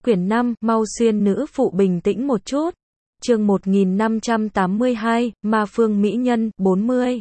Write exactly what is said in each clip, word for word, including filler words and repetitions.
Quyển năm, mau xuyên nữ phụ bình tĩnh một chút. Chương một nghìn năm trăm tám mươi hai, Ma Phương Mỹ Nhân, bốn mươi.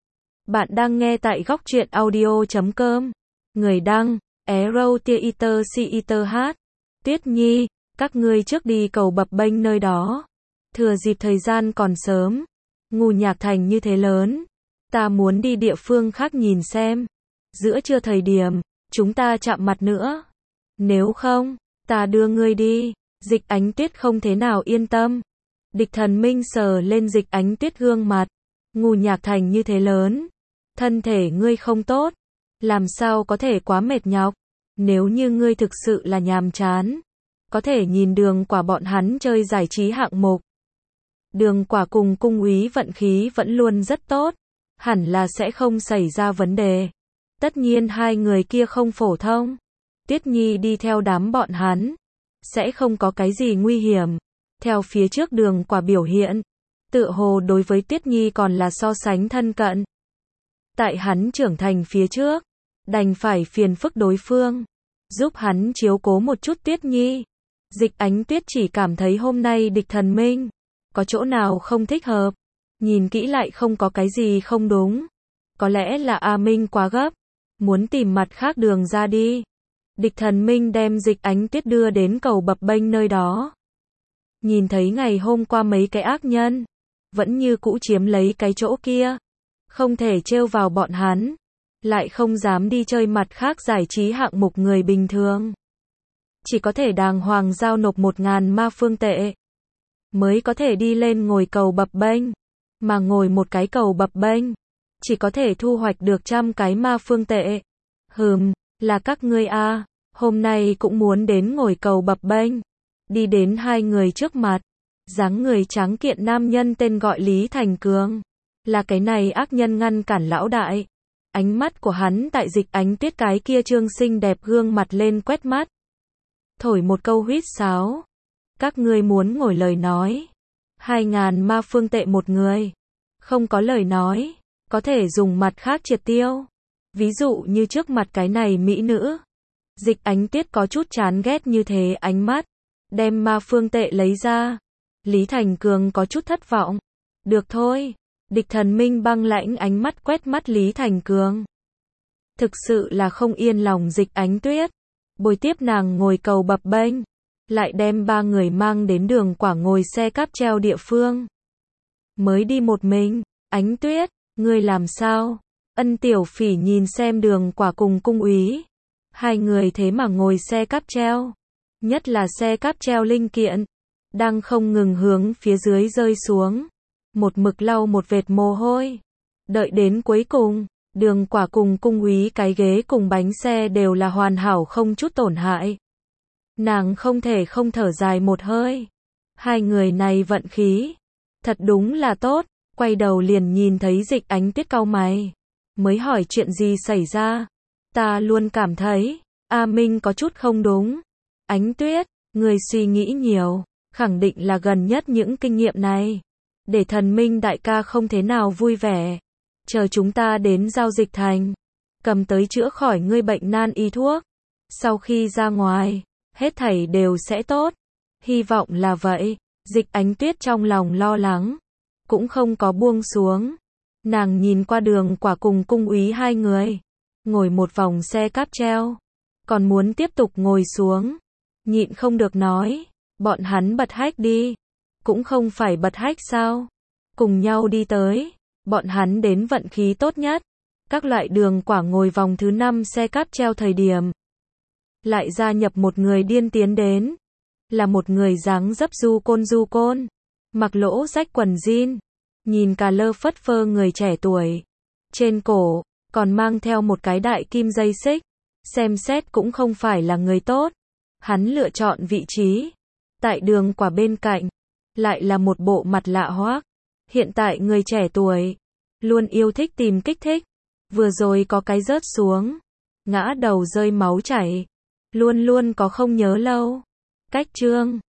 Bạn đang nghe tại góc truyện audio chấm com. Người đăng, Arrow Theater Theater hát. Tuyết Nhi, các ngươi trước đi cầu bập bênh nơi đó. Thừa dịp thời gian còn sớm. Ngũ Nhạc Thành như thế lớn. Ta muốn đi địa phương khác nhìn xem. Giữa trưa thời điểm, chúng ta chạm mặt nữa. Nếu không, ta đưa ngươi đi. Dịch Ánh Tuyết không thế nào yên tâm. Địch Thần Minh sờ lên Dịch Ánh Tuyết gương mặt. Ngũ Nhạc Thành như thế lớn. Thân thể ngươi không tốt. Làm sao có thể quá mệt nhọc. Nếu như ngươi thực sự là nhàm chán, có thể nhìn Đường Quả bọn hắn chơi giải trí hạng mục. Đường Quả cùng cung úy vận khí vẫn luôn rất tốt. Hẳn là sẽ không xảy ra vấn đề. Tất nhiên hai người kia không phổ thông. Tuyết Nhi đi theo đám bọn hắn. Sẽ không có cái gì nguy hiểm. Theo phía trước Đường Quả biểu hiện. Tựa hồ đối với Tuyết Nhi còn là so sánh thân cận. Tại hắn trưởng thành phía trước. Đành phải phiền phức đối phương. Giúp hắn chiếu cố một chút Tuyết Nhi. Dịch Ánh Tuyết chỉ cảm thấy hôm nay Địch Thần Minh. Có chỗ nào không thích hợp. Nhìn kỹ lại không có cái gì không đúng. Có lẽ là A Minh quá gấp. Muốn tìm mặt khác đường ra đi. Địch Thần Minh đem Dịch Ánh Tuyết đưa đến cầu bập bênh nơi đó. Nhìn thấy ngày hôm qua mấy cái ác nhân. Vẫn như cũ chiếm lấy cái chỗ kia. Không thể trêu vào bọn hắn. Lại không dám đi chơi mặt khác giải trí hạng mục người bình thường. Chỉ có thể đàng hoàng giao nộp một ngàn ma phương tệ. Mới có thể đi lên ngồi cầu bập bênh. Mà ngồi một cái cầu bập bênh. Chỉ có thể thu hoạch được trăm cái ma phương tệ. Hừm, là các ngươi a, hôm nay cũng muốn đến ngồi cầu bập bênh. Đi đến hai người trước mặt. Dáng người tráng kiện nam nhân tên gọi Lý Thành Cường. Là cái này ác nhân ngăn cản lão đại. Ánh mắt của hắn tại Dịch Ánh Tuyết cái kia trương xinh đẹp gương mặt lên quét mắt. Thổi một câu huýt sáo. Các ngươi muốn ngồi lời nói. Hai ngàn ma phương tệ một người. Không có lời nói. Có thể dùng mặt khác triệt tiêu. Ví dụ như trước mặt cái này mỹ nữ. Dịch Ánh Tuyết có chút chán ghét như thế ánh mắt. Đem ma phương tệ lấy ra. Lý Thành Cường có chút thất vọng. Được thôi. Địch Thần Minh băng lãnh ánh mắt quét mắt Lý Thành Cường. Thực sự là không yên lòng Dịch Ánh Tuyết. Bồi tiếp nàng ngồi cầu bập bênh. Lại đem ba người mang đến Đường Quả ngồi xe cáp treo địa phương. Mới đi một mình. Ánh Tuyết, ngươi làm sao? Ân Tiểu Phỉ nhìn xem Đường Quả cùng cung úy. Hai người thế mà ngồi xe cáp treo. Nhất là xe cáp treo linh kiện. Đang không ngừng hướng phía dưới rơi xuống. Một mực lau một vệt mồ hôi. Đợi đến cuối cùng, Đường Quả cùng cung úy cái ghế cùng bánh xe đều là hoàn hảo không chút tổn hại. Nàng không thể không thở dài một hơi. Hai người này vận khí. Thật đúng là tốt. Quay đầu liền nhìn thấy Dịch Ánh Tuyết cau mày. Mới hỏi chuyện gì xảy ra. Ta luôn cảm thấy, A Minh có chút không đúng. Ánh Tuyết, người suy nghĩ nhiều. Khẳng định là gần nhất những kinh nghiệm này. Để Thần Minh đại ca không thế nào vui vẻ. Chờ chúng ta đến giao dịch thành. Cầm tới chữa khỏi ngươi bệnh nan y thuốc. Sau khi ra ngoài, hết thảy đều sẽ tốt. Hy vọng là vậy. Dịch Ánh Tuyết trong lòng lo lắng. Cũng không có buông xuống. Nàng nhìn qua Đường Quả cùng cung úy hai người. Ngồi một vòng xe cáp treo. Còn muốn tiếp tục ngồi xuống. Nhịn không được nói. Bọn hắn bật hách đi. Cũng không phải bật hách sao. Cùng nhau đi tới. Bọn hắn đến vận khí tốt nhất. Các loại Đường Quả ngồi vòng thứ năm xe cáp treo thời điểm. Lại gia nhập một người điên tiến đến. Là một người dáng dấp du côn du côn. Mặc lỗ rách quần jean. Nhìn cà lơ phất phơ người trẻ tuổi. Trên cổ, còn mang theo một cái đại kim dây xích. Xem xét cũng không phải là người tốt. Hắn lựa chọn vị trí. Tại Đường Quả bên cạnh. Lại là một bộ mặt lạ hoắc. Hiện tại người trẻ tuổi. Luôn yêu thích tìm kích thích. Vừa rồi có cái rớt xuống. Ngã đầu rơi máu chảy. Luôn luôn có không nhớ lâu. Cách chương.